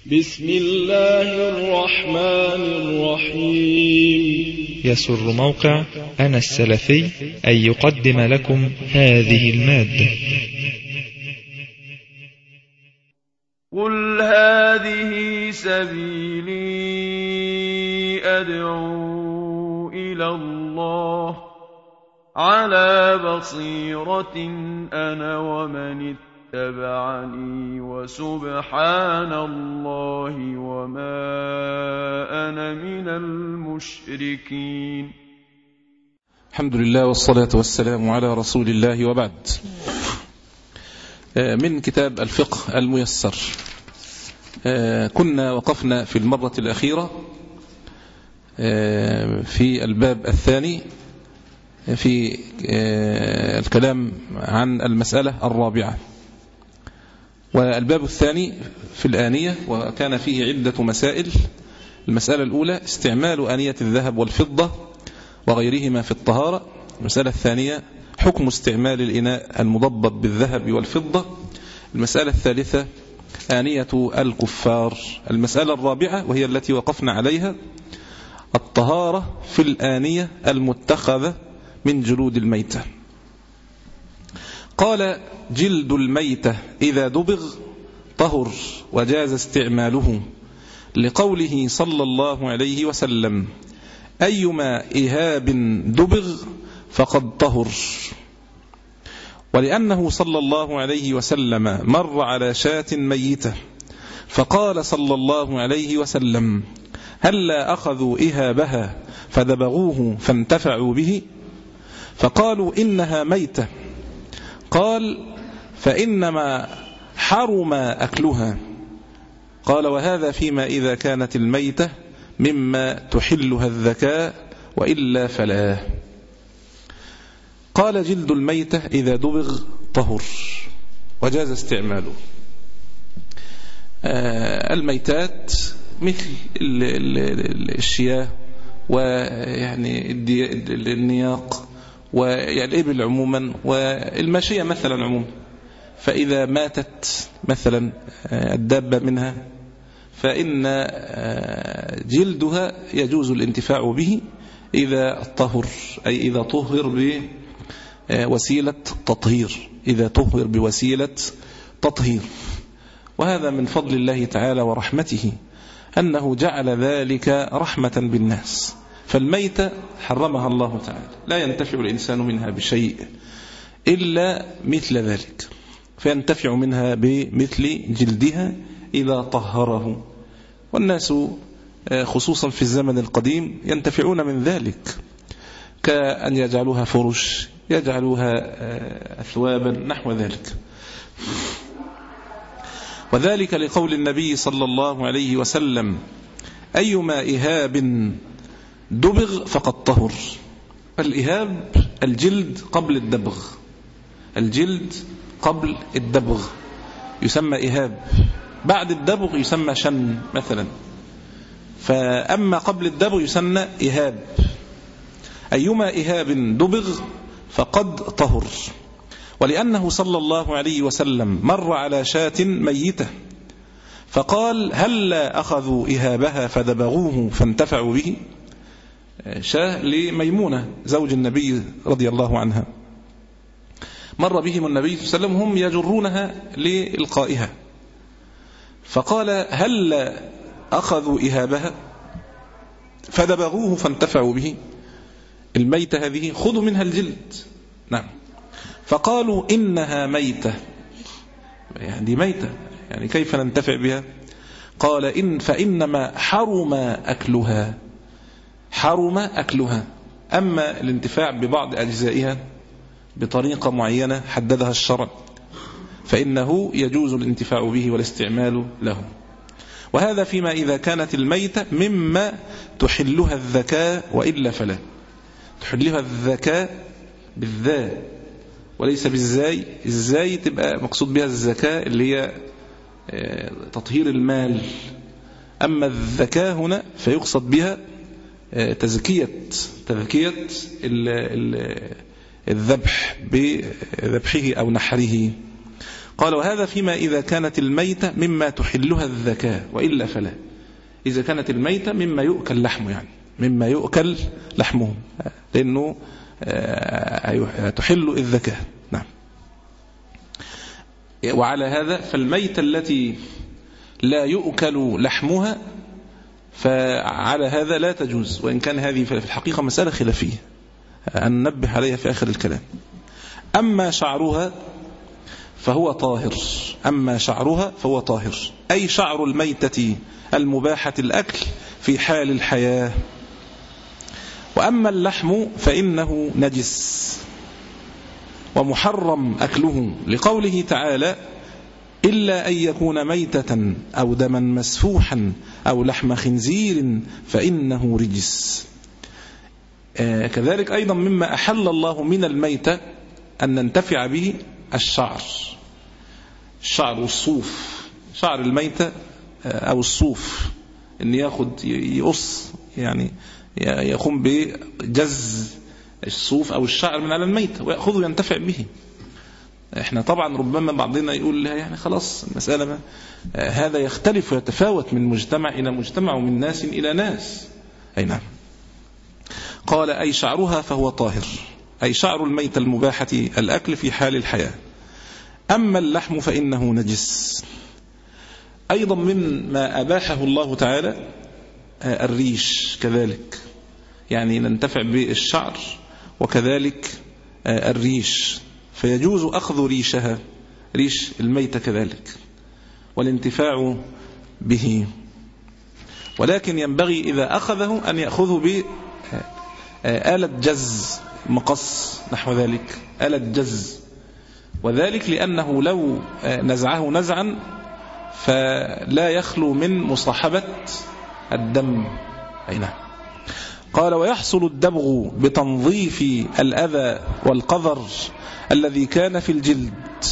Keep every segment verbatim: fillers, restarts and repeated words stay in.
بسم الله الرحمن الرحيم. يسر موقع أنا السلفي أن يقدم لكم هذه المادة. قل هذه سبيلي أدعو إلى الله على بصيرة أنا ومن اتبعني وسبحان الله وما أنا من المشركين. الحمد لله والصلاة والسلام على رسول الله، وبعد. من كتاب الفقه الميسر، كنا وقفنا في المرة الأخيرة في الباب الثاني في الكلام عن المسألة الرابعة، والباب الثاني في الآنية، وكان فيه عدة مسائل. المسألة الأولى استعمال آنية الذهب والفضة وغيرهما في الطهارة. المسألة الثانية حكم استعمال الإناء المضبط بالذهب والفضة. المسألة الثالثة آنية الكفار. المسألة الرابعة وهي التي وقفنا عليها الطهارة في الآنية المتخذة من جلود الميتة. قال: جلد الميتة إذا دبغ طهر وجاز استعماله، لقوله صلى الله عليه وسلم: أيما إهاب دبغ فقد طهر. ولأنه صلى الله عليه وسلم مر على شاة ميتة فقال صلى الله عليه وسلم: هلا أخذوا إهابها فدبغوه فانتفعوا به؟ فقالوا: إنها ميتة. قال: فإنما حرم أكلها. قال: وهذا فيما إذا كانت الميتة مما تحلها الذكاء، وإلا فلا. قال: جلد الميتة إذا دبغ طهر وجاز استعماله. آه الميتات مثل الشياه ويعني النياق والإبل عموما والماشية مثلا عموما، فإذا ماتت مثلا الدابة منها فإن جلدها يجوز الانتفاع به إذا طهر، أي إذا طهر بوسيلة تطهير، إذا طهر بوسيلة تطهير. وهذا من فضل الله تعالى ورحمته أنه جعل ذلك رحمة بالناس. فالميتة حرمها الله تعالى، لا ينتفع الإنسان منها بشيء إلا مثل ذلك، فينتفع منها بمثل جلدها إذا طهره. والناس خصوصا في الزمن القديم ينتفعون من ذلك، كأن يجعلوها فرش، يجعلوها أثوابا نحو ذلك. وذلك لقول النبي صلى الله عليه وسلم: أيما إهاب دبغ فقد طهر. الإهاب الجلد قبل الدبغ، الجلد قبل الدبغ يسمى إهاب، بعد الدبغ يسمى شن مثلا، فأما قبل الدبغ يسمى إهاب. أيما إهاب دبغ فقد طهر. ولأنه صلى الله عليه وسلم مر على شاة ميتة فقال: هلا أخذوا إهابها فدبغوه فانتفعوا به. شاة لميمونة زوج النبي رضي الله عنها، مر بهم النبي صلى الله عليه وسلم هم يجرونها لإلقائها، فقال: هلا أخذوا إهابها فدبغوه فانتفعوا به. الميتة هذه خذوا منها الجلد. نعم. فقالوا: إنها ميتة، يعني ميتة، يعني كيف ننتفع بها؟ قال: إن فإنما حرم أكلها، حرم أكلها. أما الانتفاع ببعض أجزائها بطريقة معينة حددها الشرع فإنه يجوز الانتفاع به والاستعمال له. وهذا فيما إذا كانت الميتة مما تحلها الذكاء، وإلا فلا. تحلها الذكاء بالذاء وليس بالزاي. الزاي تبقى مقصود بها الزكاة اللي هي تطهير المال، أما الذكاء هنا فيقصد بها تزكية تزكية الذبح بذبحه أو نحره. قال وهذا فيما إذا كانت الميتة مما تحلها الذكاة، وإلا فلا. إذا كانت الميتة مما يؤكل لحمه، يعني مما يؤكل لحمه، لأنه تحل الذكاة. نعم. وعلى هذا فالميتة التي لا يؤكل لحمها فعلى هذا لا تجوز، وإن كان هذه في الحقيقة مسألة خلافية أن ننبه عليها في آخر الكلام. أما شعرها فهو طاهر، أما شعرها فهو طاهر، أي شعر الميتة المباحة الأكل في حال الحياة. وأما اللحم فإنه نجس ومحرم أكله، لقوله تعالى إلا أن يكون ميتة أو دما مسفوحا أو لحم خنزير فإنه رجس. آه كذلك أيضا مما أحل الله من الميتة أن ننتفع به الشعر، الشعر والصوف، شعر الميتة أو الصوف، أن يأخذ يقص، يعني يقوم بجز الصوف أو الشعر من على الميتة ويأخذه ينتفع به. احنا طبعا ربما بعضنا يقول لها يعني خلاص المسألة ما هذا يختلف ويتفاوت من مجتمع إلى مجتمع ومن ناس إلى ناس. أي نعم. قال أي شعرها فهو طاهر، أي شعر الميتة المباحة الأكل في حال الحياة. أما اللحم فإنه نجس. أيضا مما أباحه الله تعالى الريش كذلك، يعني ننتفع بالشعر وكذلك الريش، فيجوز أخذ ريشها، ريش الميتة كذلك، والانتفاع به، ولكن ينبغي إذا أخذه أن يأخذه بآلة جز، مقص نحو ذلك، آلة جز، وذلك لأنه لو نزعه نزعا فلا يخلو من مصاحبة الدم. أي نعم. قال ويحصل الدبغ بتنظيف الأذى والقذر الذي كان في الجلد.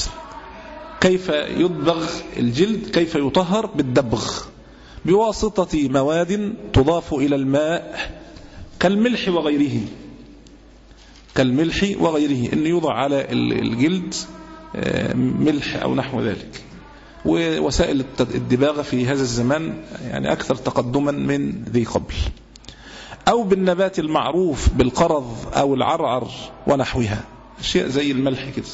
كيف يدبغ الجلد؟ كيف يطهر؟ بالدبغ، بواسطة مواد تضاف إلى الماء كالملح وغيره، كالملح وغيره، أن يوضع على الجلد ملح أو نحو ذلك. ووسائل الدباغة في هذا الزمان يعني أكثر تقدما من ذي قبل. أو بالنبات المعروف بالقرض أو العرعر ونحوها، أشياء زي الملح كده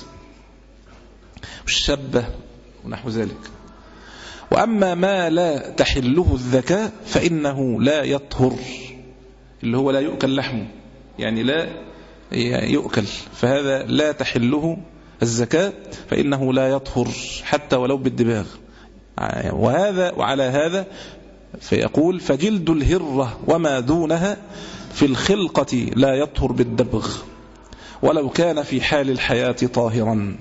والشبة ونحو ذلك. وأما ما لا تحله الذكاء فإنه لا يطهر، اللي هو لا يؤكل لحمه، يعني لا يؤكل، فهذا لا تحله الزكاة فإنه لا يطهر حتى ولو بالدباغ. وهذا وعلى هذا فيقول فجلد الهرة وما دونها في الخلقة لا يطهر بالدبغ ولو كان في حال الحياة طاهرا.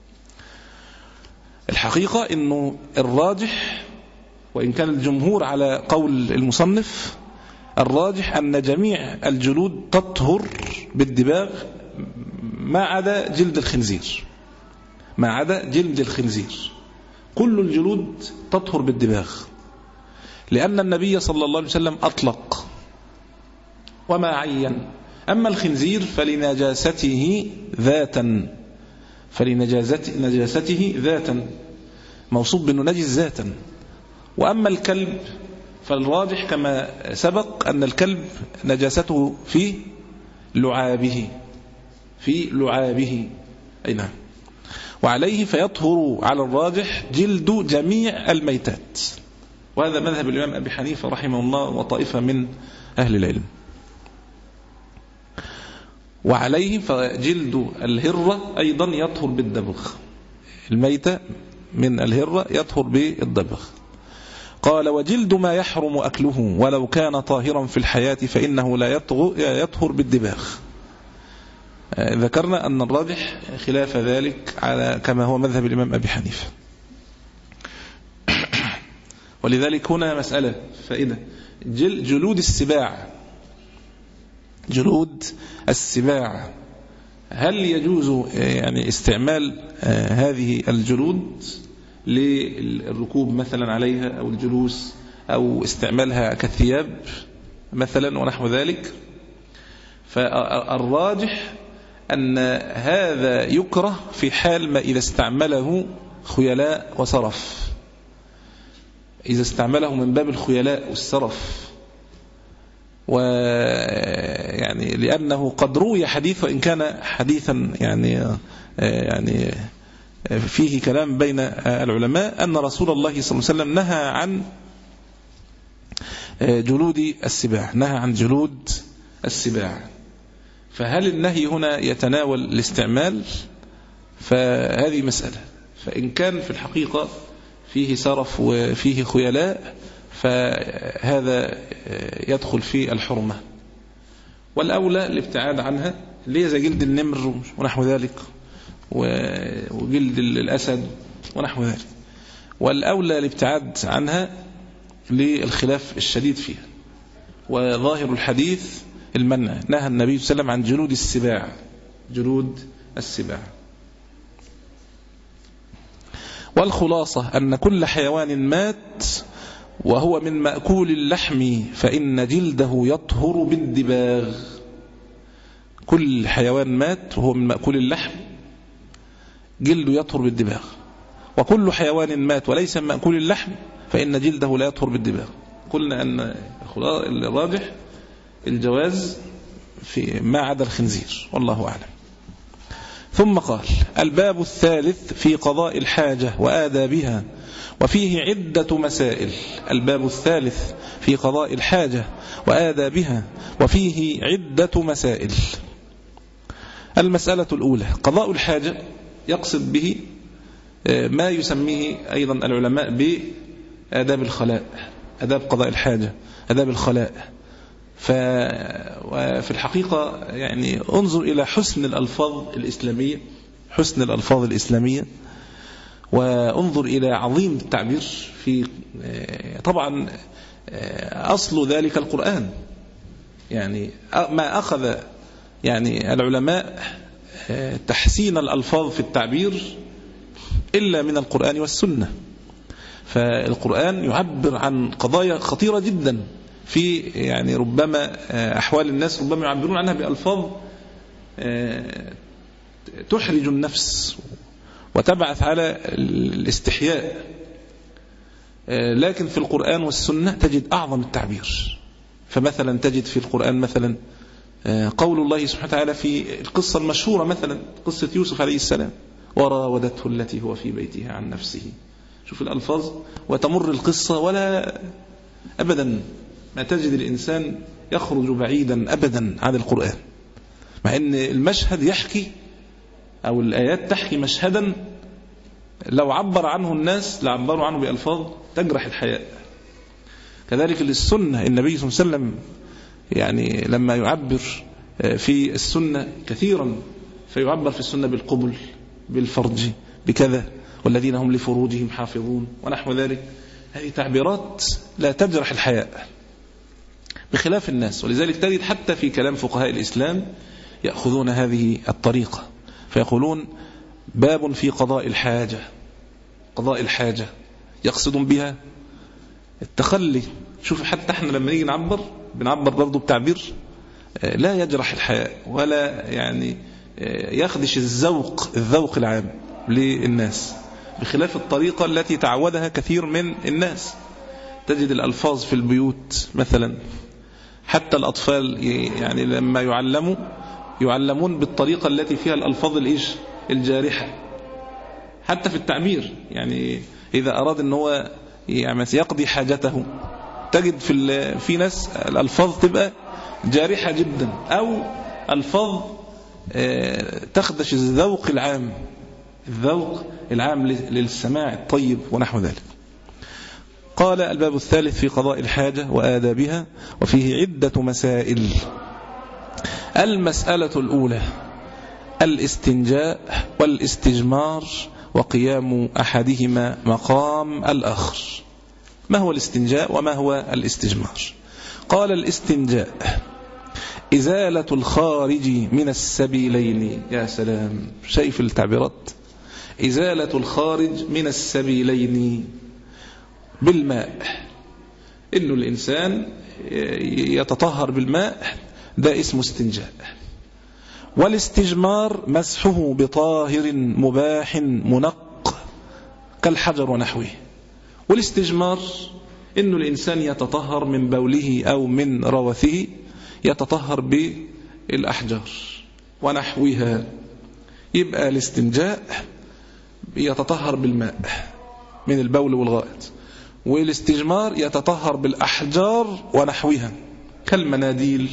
الحقيقة أنه الراجح، وإن كان الجمهور على قول المصنف، الراجح أن جميع الجلود تطهر بالدباغ ما عدا جلد الخنزير، ما عدا جلد الخنزير، كل الجلود تطهر بالدباغ، لأن النبي صلى الله عليه وسلم أطلق وما عين. أما الخنزير فلنجاسته ذاتا، فلنجاسته ذاتا، موصوف بأنه نجس ذاتا. وأما الكلب فالراجح كما سبق أن الكلب نجاسته في لعابه، في لعابه. أي نعم. وعليه فيطهر على الراجح جلد جميع الميتات، وهذا مذهب الإمام أبي حنيفة رحمه الله وطائفة من أهل العلم. وعليه فجلد الهرة أيضا يطهر بالدبغ، الميتة من الهرة يطهر بالدبغ. قال وجلد ما يحرم أكله ولو كان طاهرا في الحياة فإنه لا يطهر بالدباغ. ذكرنا أن الراجح خلاف ذلك على كما هو مذهب الإمام أبي حنيفة. ولذلك هنا مسألة فائدة، جل جلود السباع، جلود السباع هل يجوز يعني استعمال هذه الجلود للركوب مثلا عليها أو الجلوس أو استعمالها كثياب مثلا ونحو ذلك؟ فالراجح أن هذا يكره في حال ما إذا استعمله خيلاء وسرف، إذا استعمله من باب الخيلاء والسرف، ويعني لأنه قد روي حديث وإن كان حديثا يعني يعني فيه كلام بين العلماء أن رسول الله صلى الله عليه وسلم نهى عن جلود السباع، نهى عن جلود السباع. فهل النهي هنا يتناول الاستعمال؟ فهذه مسألة. فإن كان في الحقيقة فيه سرف وفيه خيلاء فهذا يدخل في الحرمة، والأولى الابتعاد عنها، اللي هي زي جلد النمر ونحو ذلك وجلد الأسد ونحو ذلك، والأولى الابتعاد عنها للخلاف الشديد فيها. وظاهر الحديث المنع، نهى النبي صلى الله عليه وسلم عن جلود السباع، جلود السباع. والخلاصة أن كل حيوان مات وهو من مأكول اللحم فإن جلده يطهر بالدباغ. كل حيوان مات وهو من مأكول اللحم جلده يطهر بالدباغ، وكل حيوان مات وليس من مأكول اللحم فإن جلده لا يطهر بالدباغ. قلنا أن الراجح الجواز في ما عدا الخنزير، والله أعلم. ثم قال: الباب الثالث في قضاء الحاجة وآدابها وفيه عدة مسائل. الباب الثالث في قضاء الحاجة وآدابها وفيه عدة مسائل. المسألة الأولى: قضاء الحاجة يقصد به ما يسميه أيضا العلماء بآداب الخلاء، آداب قضاء الحاجة، آداب الخلاء. ففي الحقيقة يعني انظر إلى حسن الألفاظ الإسلامية، حسن الألفاظ الإسلامية، وانظر إلى عظيم التعبير في، طبعا أصل ذلك القرآن. يعني ما أخذ يعني العلماء تحسين الألفاظ في التعبير إلا من القرآن والسنة. فالقرآن يعبر عن قضايا خطيرة جدا في يعني ربما أحوال الناس ربما يعبرون عنها بألفاظ تحرج النفس وتبعث على الاستحياء، لكن في القرآن والسنة تجد أعظم التعبير. فمثلا تجد في القرآن مثلا قول الله سبحانه وتعالى في القصة المشهورة مثلا قصة يوسف عليه السلام: وراودته التي هو في بيتها عن نفسه. شوف الألفاظ، وتمر القصة ولا أبدا ما تجد الإنسان يخرج بعيدا أبدا عن القرآن، مع أن المشهد يحكي أو الآيات تحكي مشهدا لو عبر عنه الناس لعبروا عنه بألفاظ تجرح الحياء. كذلك للسنة، النبي صلى الله عليه وسلم يعني لما يعبر في السنة كثيرا فيعبر في السنة بالقبل، بالفرج، بكذا، والذين هم لفروجهم حافظون ونحو ذلك. هذه تعبيرات لا تجرح الحياء بخلاف الناس. ولذلك تجد حتى في كلام فقهاء الإسلام يأخذون هذه الطريقة فيقولون: باب في قضاء الحاجة. قضاء الحاجة يقصدون بها التخلي. شوف حتى احنا لما نيجي نعبر بنعبر برضو بتعبير لا يجرح الحياء ولا يعني يخدش الذوق الذوق العام للناس، بخلاف الطريقة التي تعودها كثير من الناس. تجد الألفاظ في البيوت مثلا حتى الأطفال يعني لما يعلموا يعلمون بالطريقة التي فيها الألفاظ الإيش الجارحة حتى في التعبير. يعني إذا أراد أن هو يعني يقضي حاجته تجد في في ناس الألفاظ تبقى جارحة جدا أو ألفاظ تخدش الذوق العام الذوق العام للسماع الطيب ونحو ذلك. قال: الباب الثالث في قضاء الحاجة وآدابها وفيه عدة مسائل. المسألة الأولى: الاستنجاء والاستجمار وقيام أحدهما مقام الآخر. ما هو الاستنجاء وما هو الاستجمار؟ قال: الاستنجاء إزالة الخارج من السبيلين. يا سلام، شايف التعبيرات؟ إزالة الخارج من السبيلين بالماء. إنه الإنسان يتطهر بالماء، ده اسمه استنجاء. والاستجمار مسحه بطاهر مباح منق كالحجر ونحوه. والاستجمار إنه الإنسان يتطهر من بوله أو من روثه، يتطهر بالأحجار ونحوها. يبقى الاستنجاء يتطهر بالماء من البول والغائط، والاستجمار يتطهر بالأحجار ونحوها كالمناديل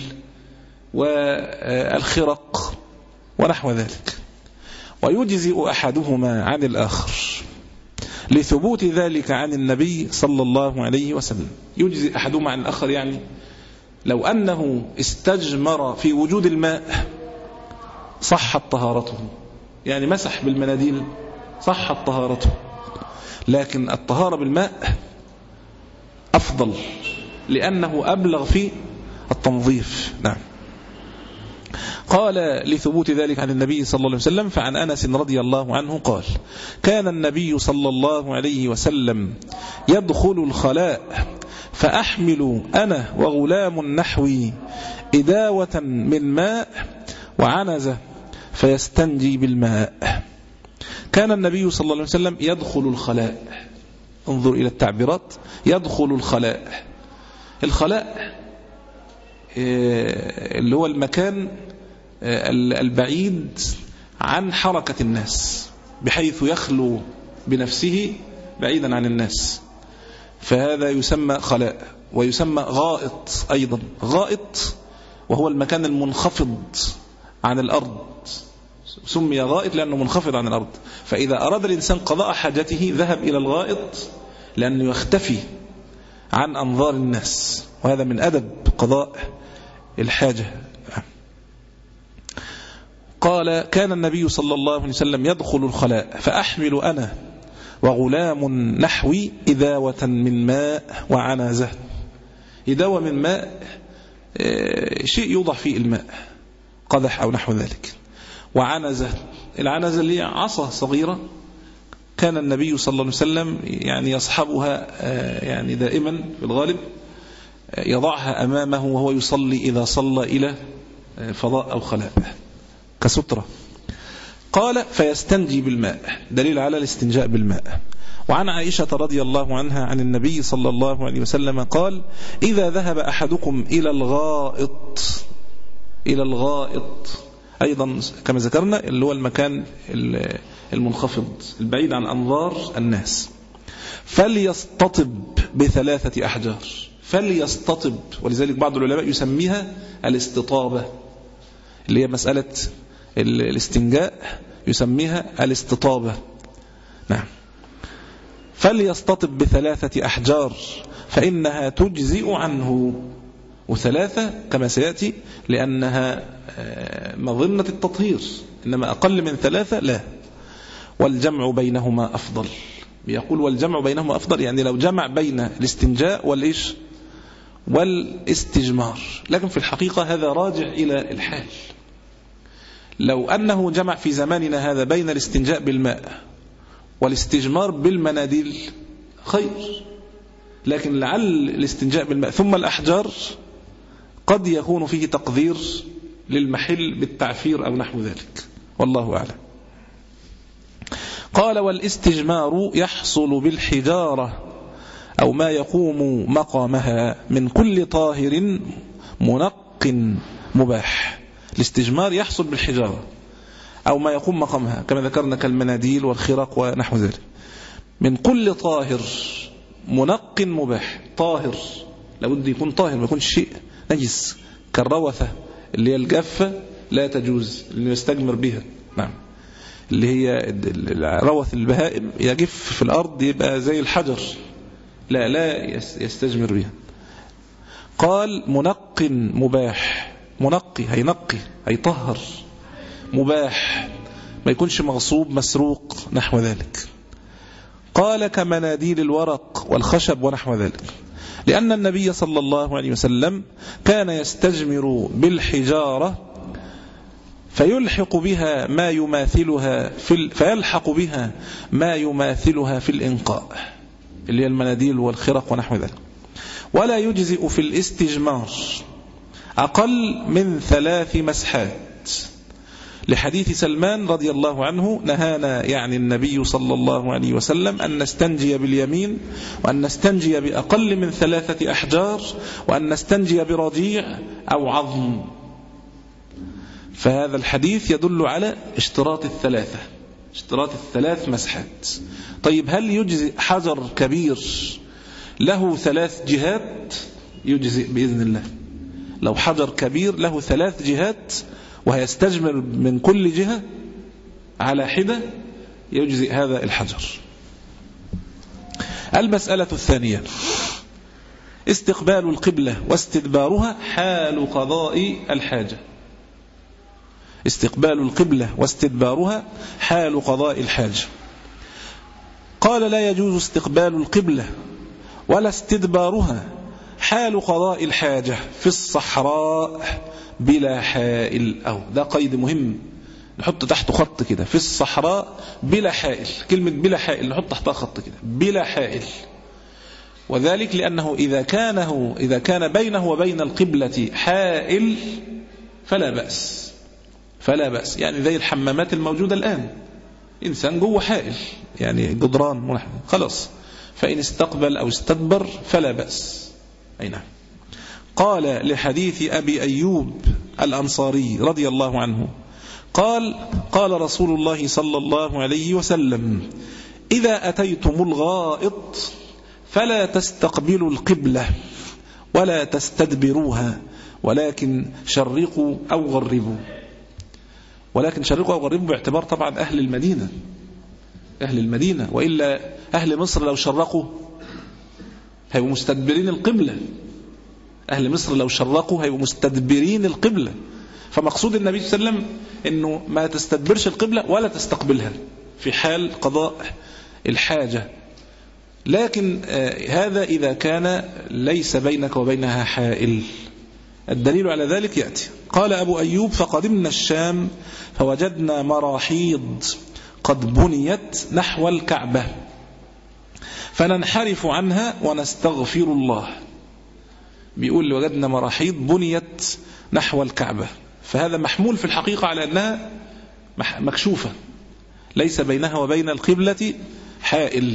والخرق ونحو ذلك. ويجزئ أحدهما عن الآخر لثبوت ذلك عن النبي صلى الله عليه وسلم. يجزئ أحدهما عن الآخر يعني لو أنه استجمر في وجود الماء صحت طهارته، يعني مسح بالمناديل صحت طهارته، لكن الطهارة بالماء أفضل لأنه أبلغ في التنظيف. نعم. قال لثبوت ذلك عن النبي صلى الله عليه وسلم. فعن أنس رضي الله عنه قال: كان النبي صلى الله عليه وسلم يدخل الخلاء فأحمل أنا وغلام نحوي إداوة من ماء وعنزة فيستنجي بالماء. كان النبي صلى الله عليه وسلم يدخل الخلاء. انظر إلى التعبيرات. يدخل الخلاء. الخلاء اللي هو المكان البعيد عن حركة الناس بحيث يخلو بنفسه بعيدا عن الناس، فهذا يسمى خلاء. ويسمى غائط أيضا. غائط وهو المكان المنخفض عن الأرض، سمي غائط لأنه منخفض عن الأرض. فإذا أراد الإنسان قضاء حاجته ذهب إلى الغائط لأنه يختفي عن أنظار الناس، وهذا من أدب قضاء الحاجة. قال: كان النبي صلى الله عليه وسلم يدخل الخلاء فأحمل أنا وغلام نحوي إداوة من ماء وعنزة. إداوة من ماء شيء يوضع فيه الماء، قدح أو نحو ذلك. وعنزة، العنزة اللي هي عصا صغيرة كان النبي صلى الله عليه وسلم يعني يصحبها يعني دائما في الغالب، يضعها أمامه وهو يصلي إذا صلى إلى فضاء أو خلاء كسترة. قال: فيستنجي بالماء، دليل على الاستنجاء بالماء. وعن عائشة رضي الله عنها عن النبي صلى الله عليه وسلم قال: إذا ذهب أحدكم إلى الغائط، إلى الغائط أيضا كما ذكرنا اللي هو المكان المنخفض البعيد عن أنظار الناس، فليستطب بثلاثة أحجار. فليستطب، ولذلك بعض العلماء يسميها الاستطابة، اللي هي مسألة الاستنجاء يسميها الاستطابة. نعم. فليستطب بثلاثة أحجار فإنها تجزئ عنه. وثلاثة كما سيأتي لأنها مظنة التطهير، إنما أقل من ثلاثة لا. والجمع بينهما أفضل. بيقول والجمع بينهما أفضل، يعني لو جمع بين الاستنجاء والإيش والاستجمار، لكن في الحقيقة هذا راجع إلى الحال. لو أنه جمع في زماننا هذا بين الاستنجاء بالماء والاستجمار بالمناديل خير، لكن لعل الاستنجاء بالماء ثم الأحجار قد يكون فيه تقدير للمحل بالتعفير أو نحو ذلك، والله أعلم. قال: والاستجمار يحصل بالحجارة أو ما يقوم مقامها من كل طاهر منق مباح. الاستجمار يحصل بالحجارة أو ما يقوم مقامها كما ذكرنا كالمناديل والخرق ونحو ذلك، من كل طاهر منق مباح. طاهر لابد يكون طاهر، ما يكونش شيء نجس كالروثة اللي هي الجافة لا تجوز اللي يستجمر بها. نعم. اللي هي روث البهائم يجف في الأرض يبقى زي الحجر، لا لا يستجمر بها. قال: منق مباح. منقي هينقي هيطهر، مباح ما يكونش مغصوب مسروق نحو ذلك. قال: كمناديل الورق والخشب ونحو ذلك، لأن النبي صلى الله عليه وسلم كان يستجمر بالحجارة فيلحق بها ما يماثلها في ال... فيلحق بها ما يماثلها في الإنقاء اللي هي المناديل والخرق ونحو ذلك. ولا يجزئ في الاستجمار أقل من ثلاث مسحات، لحديث سلمان رضي الله عنه نهانا يعني النبي صلى الله عليه وسلم أن نستنجي باليمين، وأن نستنجي بأقل من ثلاثة أحجار، وأن نستنجي برجيع أو عظم. فهذا الحديث يدل على اشتراط الثلاثة، اشتراط الثلاث مسحات. طيب هل يجزئ حجر كبير له ثلاث جهات؟ يجزئ بإذن الله. لو حجر كبير له ثلاث جهات وهيستجمر من كل جهة على حدة يجزئ هذا الحجر. المسألة الثانية استقبال القبلة واستدبارها حال قضاء الحاجة. استقبال القبلة واستدبارها حال قضاء الحاجة. قال لا يجوز استقبال القبلة ولا استدبارها حال قضاء الحاجة في الصحراء بلا حائل. أو ده قيد مهم نحط تحته خط كده، في الصحراء بلا حائل. كلمة بلا حائل نحط تحتها خط كده، بلا حائل. وذلك لأنه إذا كانه إذا كان بينه وبين القبلة حائل فلا بأس، فلا بأس. يعني زي الحمامات الموجودة الآن، إنسان جوه حائل يعني جدران ملحم خلاص، فإن استقبل أو استدبر فلا بأس. أي نعم. قال لحديث أبي أيوب الأنصاري رضي الله عنه قال قال رسول الله صلى الله عليه وسلم إذا أتيتم الغائط فلا تستقبلوا القبلة ولا تستدبروها ولكن شرقوا أو غربوا. ولكن شرقوا أو غربوا باعتبار طبعا أهل المدينة، أهل المدينة، وإلا أهل مصر لو شرقوا هيبقوا مستدبرين القبلة. أهل مصر لو شرقوا هيبقوا مستدبرين القبلة. فمقصود النبي صلى الله عليه وسلم أنه ما تستدبرش القبلة ولا تستقبلها في حال قضاء الحاجة. لكن آه هذا إذا كان ليس بينك وبينها حائل. الدليل على ذلك يأتي. قال أبو أيوب فقدمنا الشام فوجدنا مراحيض قد بنيت نحو الكعبة فننحرف عنها ونستغفر الله. بيقول وجدنا مراحيض بنيت نحو الكعبة، فهذا محمول في الحقيقة على أنها مكشوفة ليس بينها وبين القبلة حائل.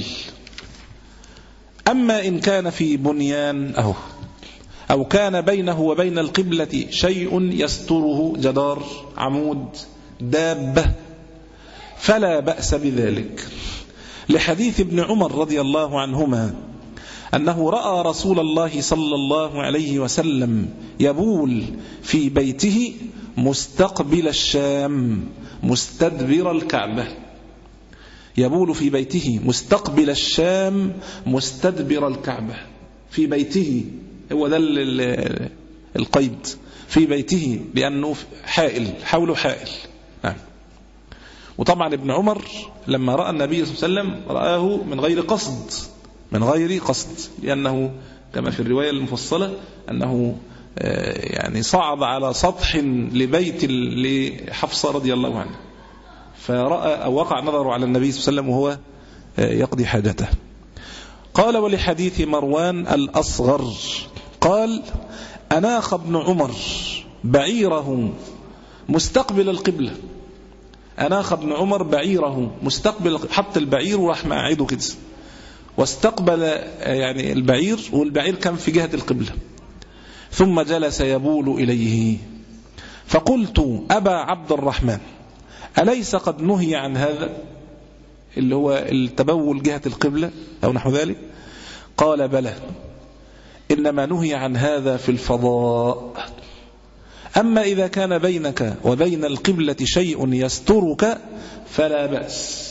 أما إن كان في بنيان أو أو كان بينه وبين القبلة شيء يستره، جدار، عمود، دابة، فلا بأس بذلك. لحديث ابن عمر رضي الله عنهما أنه رأى رسول الله صلى الله عليه وسلم يبول في بيته مستقبل الشام مستدبر الكعبة. يبول في بيته مستقبل الشام مستدبر الكعبة. في بيته، هو ده القيد، في بيته، لأنه حائل، حوله حائل. نعم. وطبعا ابن عمر لما رأى النبي صلى الله عليه وسلم رآه من غير قصد، من غير قصد، لأنه كما في الرواية المفصلة أنه يعني صعد على سطح لبيت لحفصة رضي الله عنها، فرأى أو وقع نظره على النبي صلى الله عليه وسلم وهو يقضي حاجته. قال ولحديث مروان الأصغر قال أناخ ابن عمر بعيره مستقبل القبلة. أناخ ابن عمر بعيره مستقبل، حط البعير وراح مقعده كده واستقبل يعني البعير، والبعير كان في جهة القبلة، ثم جلس يبول إليه. فقلت أبا عبد الرحمن أليس قد نهي عن هذا اللي هو التبول جهة القبلة أو نحو ذلك؟ قال بلى، إنما نهي عن هذا في الفضاء، أما إذا كان بينك وبين القبلة شيء يسترك فلا بأس.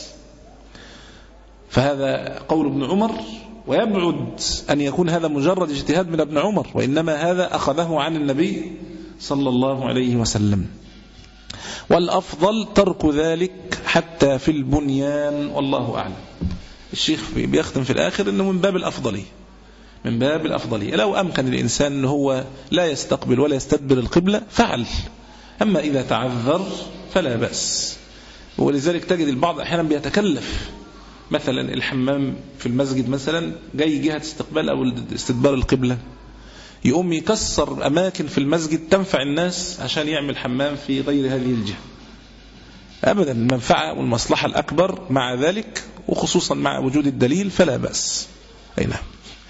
فهذا قول ابن عمر، ويبعد أن يكون هذا مجرد اجتهاد من ابن عمر، وإنما هذا أخذه عن النبي صلى الله عليه وسلم. والأفضل ترك ذلك حتى في البنيان، والله أعلم. الشيخ بيختم في الآخر أنه من باب الأفضلية، من باب الأفضلية. لو أمكن الإنسان أنه هو لا يستقبل ولا يستدبر القبلة فعل، أما إذا تعذر فلا بأس. ولذلك تجد البعض أحيانا بيتكلف، مثلا الحمام في المسجد مثلا جاي جهة استقبال أو استدبار القبلة، يقوم يكسر أماكن في المسجد تنفع الناس عشان يعمل حمام في غير هذه الجهة. أبدا، المنفعة والمصلحة الأكبر مع ذلك، وخصوصا مع وجود الدليل فلا بأس. أي نعم.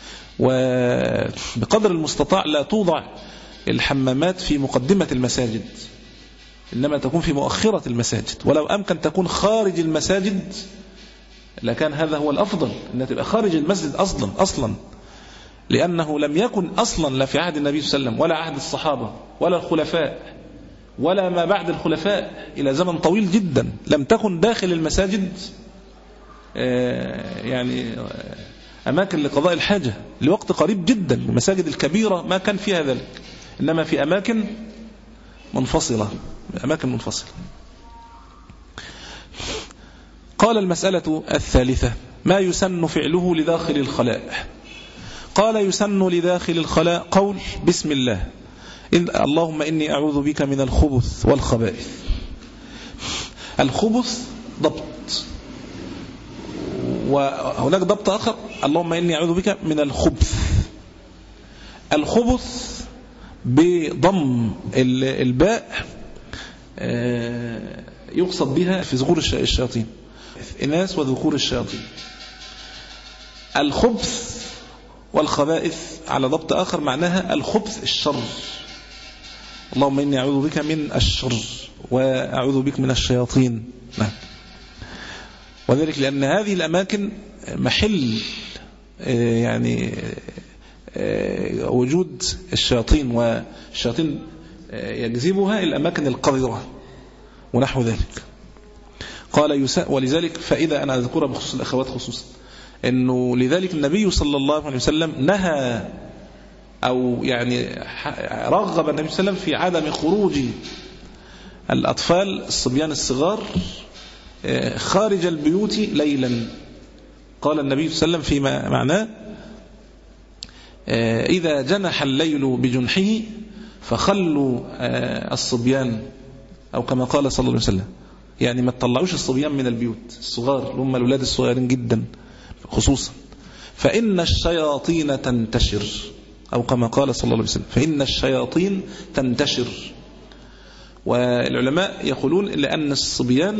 وبقدر المستطاع لا توضع الحمامات في مقدمة المساجد، إنما تكون في مؤخرة المساجد، ولو أمكن تكون خارج المساجد لكان هذا هو الأفضل، أنها تبقى خارج المسجد أصلا أصلا لأنه لم يكن أصلا لا في عهد النبي صلى الله عليه وسلم ولا عهد الصحابة ولا الخلفاء ولا ما بعد الخلفاء إلى زمن طويل جدا لم تكن داخل المساجد يعني أماكن لقضاء الحاجة لوقت قريب جدا. المساجد الكبيرة ما كان فيها ذلك، إنما في أماكن منفصلة أماكن منفصلة. قال المسألة الثالثة: ما يسن فعله لداخل الخلاء؟ قال: يسن لداخل الخلاء قول بسم الله، إن اللهم إني أعوذ بك من الخبث والخبائث. الخبث ضبط، وهناك ضبط آخر: اللهم إني أعوذ بك من الخبث. الخبث بضم الباء يقصد بها في ذكور الشياطين، إناث وذكور الشياطين. الخبث والخبائث على ضبط آخر معناها الخبث الشر. اللهم إني أعوذ بك من الشر وأعوذ بك من الشياطين. نعم. وذلك لأن هذه الأماكن محل يعني وجود الشياطين، والشياطين يجذبها الأماكن القذرة ونحو ذلك. قال يساء، ولذلك فإذا أنا أذكرها بخصوص الأخوات خصوصا، أنه لذلك النبي صلى الله عليه وسلم نهى أو يعني رغب النبي صلى الله عليه وسلم في عدم خروج الأطفال الصبيان الصغار خارج البيوت ليلا. قال النبي صلى الله عليه وسلم فيما معناه: إذا جنح الليل بجنحه فخلوا الصبيان، أو كما قال صلى الله عليه وسلم، يعني ما تطلعوش الصبيان من البيوت الصغار اللي هم الأولاد الصغيرين جدا خصوصا، فإن الشياطين تنتشر، أو كما قال صلى الله عليه وسلم فإن الشياطين تنتشر. والعلماء يقولون لأن الصبيان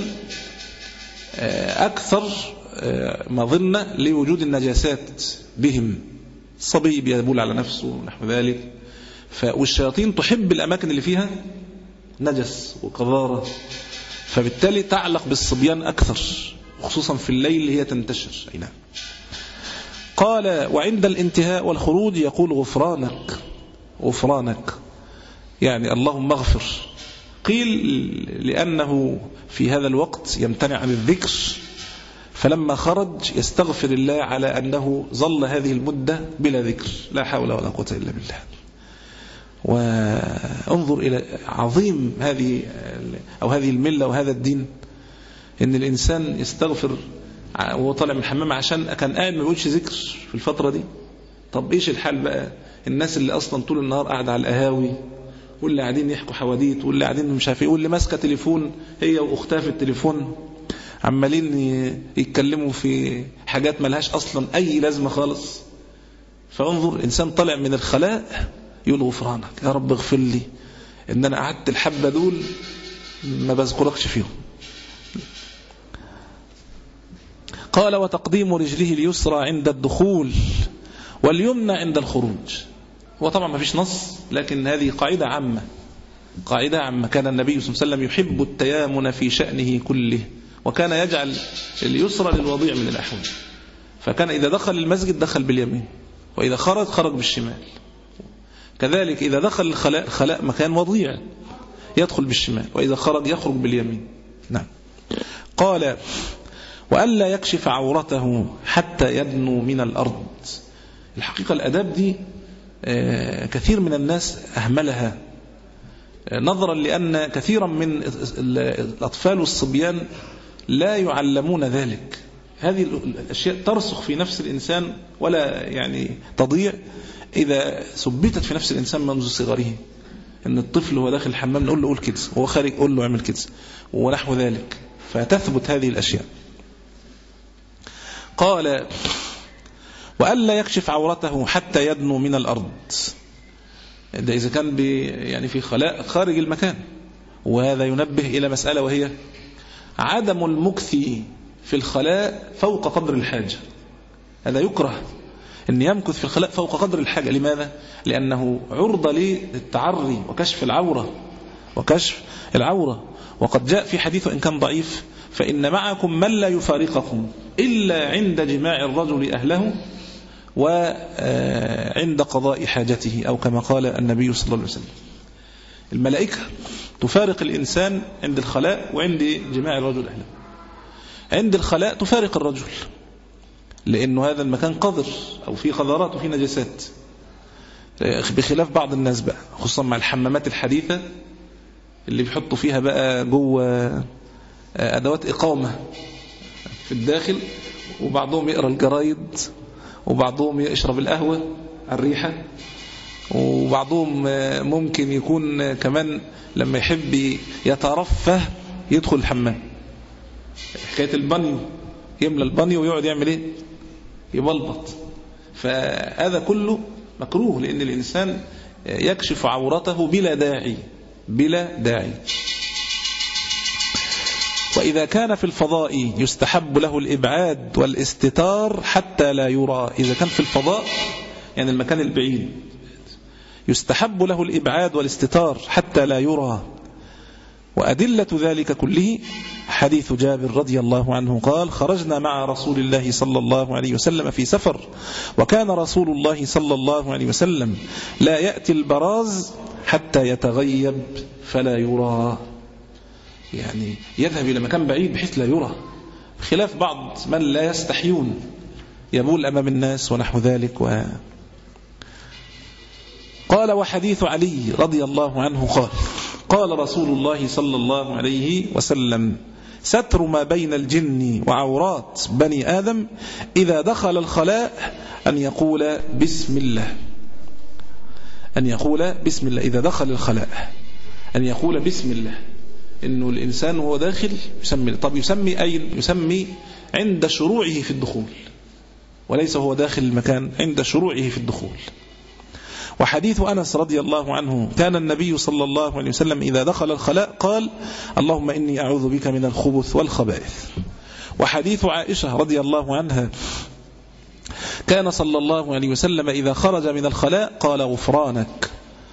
أكثر مظنة لوجود النجاسات بهم، الصبي بيبول على نفسه ونحو ذلك، والشياطين تحب الأماكن اللي فيها نجس وقذارة، فبالتالي تعلق بالصبيان أكثر، خصوصا في الليل هي تنتشر. أي نعم. قال: وعند الانتهاء والخروج يقول غفرانك غفرانك، يعني اللهم اغفر. قيل لأنه في هذا الوقت يمتنع عن الذكر، فلما خرج يستغفر الله على أنه ظل هذه المدة بلا ذكر، لا حول ولا قوة إلا بالله. وانظر إلى عظيم هذه أو هذه الملة وهذا الدين، إن الإنسان يستغفر وهو طالع من الحمام عشان كان قاعد ما بيقولش ذكر في الفترة دي. طب إيش الحال بقى الناس اللي أصلا طول النهار قاعدة على القهاوي، واللي قاعدين يحكوا حواديت، واللي قاعدين مش عارف ايه، واللي ماسكه تليفون هي واختها في التليفون عمالين يتكلموا في حاجات ملهاش اصلا اي لازمه خالص. فانظر، انسان طالع من الخلاء يقول غفرانك يا رب اغفر لي ان انا قعدت الحبه دول ما بذكركش فيهم. قال: وتقديم رجله اليسرى عند الدخول واليمنى عند الخروج. وطبعا ما فيش نص، لكن هذه قاعدة عامة قاعدة عامة كان النبي صلى الله عليه وسلم يحب التيامن في شأنه كله، وكان يجعل اليسرى للوضيع من الأحوال، فكان إذا دخل المسجد دخل باليمين، وإذا خرج خرج بالشمال. كذلك إذا دخل الخلاء, الخلاء مكان وضيع يدخل بالشمال، وإذا خرج يخرج باليمين. نعم. قال: وألا يكشف عورته حتى يدنو من الأرض. الحقيقة الأداب دي كثير من الناس أهملها، نظرا لأن كثيرا من الأطفال والصبيان لا يعلمون ذلك. هذه الأشياء ترسخ في نفس الإنسان ولا يعني تضيع إذا ثبتت في نفس الإنسان منذ صغره. إن الطفل هو داخل الحمام نقول له قول كده، وهو خارج قول له اعمل كده ونحو ذلك، فتثبت هذه الأشياء. قال: وألا يكشف عورته حتى يدنو من الأرض. ده إذا كان يعني في خلاء خارج المكان. وهذا ينبه إلى مسألة، وهي عدم المكث في الخلاء فوق قدر الحاجة، هذا يكره أن يمكث في الخلاء فوق قدر الحاجة. لماذا؟ لأنه عرضة للتعري وكشف العورة وكشف العورة. وقد جاء في حديث إن كان ضعيف: فإن معكم من لا يفارقكم إلا عند جماع الرجل أهله وعند قضاء حاجته، أو كما قال النبي صلى الله عليه وسلم. الملائكة تفارق الإنسان عند الخلاء وعند جماع الرجل أهله. عند الخلاء تفارق الرجل لأنه هذا المكان قذر أو فيه قذرات وفيه نجسات، بخلاف بعض الناس بقى، خصوصا مع الحمامات الحديثة اللي بيحطوا فيها بقى جوه أدوات إقامة في الداخل، وبعضهم يقرأ الجرايد، وبعضهم يشرب القهوة على الريحة، وبعضهم ممكن يكون كمان لما يحب يترفه يدخل الحمام. حكاية البانيو، يملى البانيو ويقعد يعمل ايه؟ يبلبط. فهذا كله مكروه، لأن الإنسان يكشف عورته بلا داعي بلا داعي. وإذا كان في الفضاء يستحب له الإبعاد والاستتار حتى لا يرى. إذا كان في الفضاء يعني المكان البعيد يستحب له الإبعاد والاستتار حتى لا يرى. وأدلة ذلك كله حديث جابر رضي الله عنه قال: خرجنا مع رسول الله صلى الله عليه وسلم في سفر، وكان رسول الله صلى الله عليه وسلم لا يأتي البراز حتى يتغيب فلا يرى، يعني يذهب إلى مكان بعيد بحيث لا يرى، خلاف بعض من لا يستحيون يبول أمام الناس ونحو ذلك. و... قال: وحديث علي رضي الله عنه قال: قال رسول الله صلى الله عليه وسلم: ستر ما بين الجن وعورات بني آدم إذا دخل الخلاء أن يقول بسم الله، أن يقول بسم الله إذا دخل الخلاء، أن يقول بسم الله. إنه الإنسان وهو داخل يسمي. طب يسمي أين؟ يسمي عند شروعه في الدخول، وليس هو داخل المكان، عند شروعه في الدخول. وحديث أنس رضي الله عنه: كان النبي صلى الله عليه وسلم إذا دخل الخلاء قال: اللهم إني أعوذ بك من الخبث والخبائث. وحديث عائشة رضي الله عنها: كان صلى الله عليه وسلم إذا خرج من الخلاء قال: غفرانك.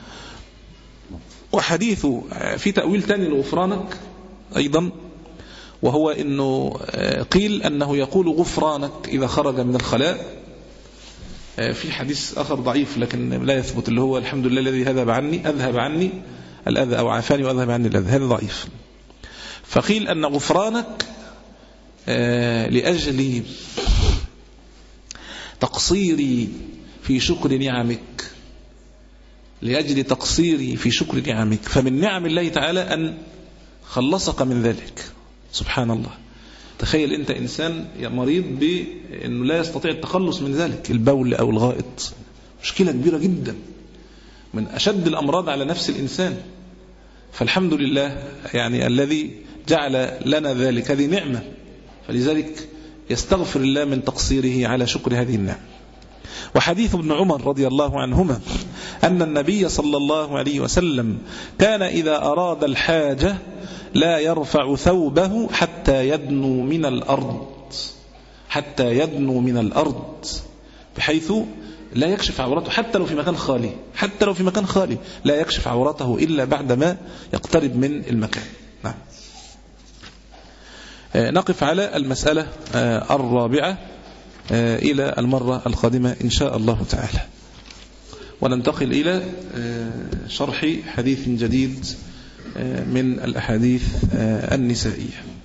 وحديث في تأويل تاني لغفرانك أيضا، وهو إنه قيل أنه يقول غفرانك إذا خرج من الخلاء. في حديث آخر ضعيف لكن لا يثبت، اللي هو الحمد لله الذي أذهب عني أذهب عني الأذى، أو عافاني وأذهب عني الأذى، هذا ضعيف. فقيل أن غفرانك لأجل تقصيري في شكر نعمك، لأجل تقصيري في شكر نعمك. فمن نعم الله تعالى أن خلصك من ذلك، سبحان الله. تخيل أنت إنسان مريض بأنه لا يستطيع التخلص من ذلك، البول أو الغائط، مشكلة كبيرة جدا، من أشد الأمراض على نفس الإنسان. فالحمد لله يعني الذي جعل لنا ذلك، هذه نعمة، فلذلك يستغفر الله من تقصيره على شكر هذه النعمة. وحديث ابن عمر رضي الله عنهما أن النبي صلى الله عليه وسلم كان إذا أراد الحاجة لا يرفع ثوبه حتى يدنو من الأرض، حتى يدنو من الأرض، بحيث لا يكشف عورته حتى لو في مكان خالي، حتى لو في مكان خالي لا يكشف عورته إلا بعدما يقترب من المكان. نعم. نقف على المسألة الرابعة إلى المرة القادمة إن شاء الله تعالى، وننتقل إلى شرح حديث جديد من الأحاديث النسائية.